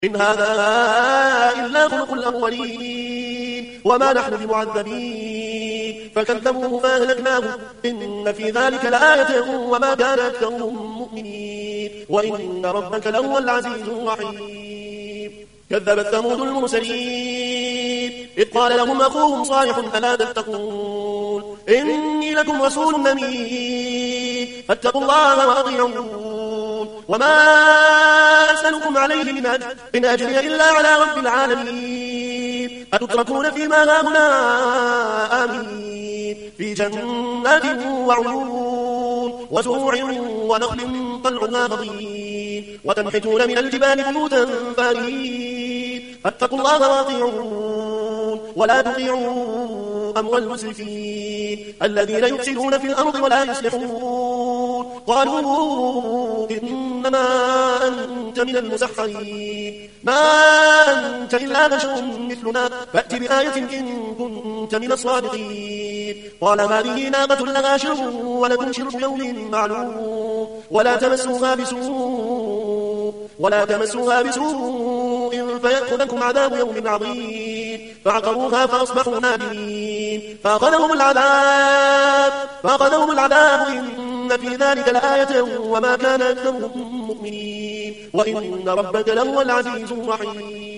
إن هذا إلا خلق الأولين وما نحن بمعذبين فكذبوه فأهلكناه إن في ذلك لآية وما كان أكثرهم مؤمنين وإن ربك لهو العزيز الرحيم كذبت ثمود المرسلين إذ قال لهم أخوهم صالح ألا تتقون إني لكم رسول أمين فاتقوا الله وأطيعون وما أسألكم عليه من أجر إن أجري إلا على رب العالمين أتتركون فيما هاهنا آمين في جنات وعيون وزروع ونخل طلعها هضيم وتنحتون من الجبال بيوتا فارهين فاتقوا الله وأطيعون ولا تطيعوا أمر المسرفين الذين يفسدون في الأرض ولا يصلحون قالوا إنما أنت من المسحرين ما أنت إلا بشر مثلنا فأت بآية إن كنت من الصادقين قال هذه ناقة لها شرب ولكم شرب يوم معلوم ولا تمسوها بسوء فيأخذكم عذاب يوم عظيم فعقروها فأصبحوا نادمين فأخذهم العذاب إن في ذلك لآية وما كان أكثرهم مؤمنين وإن ربك لهو العزيز الرحيم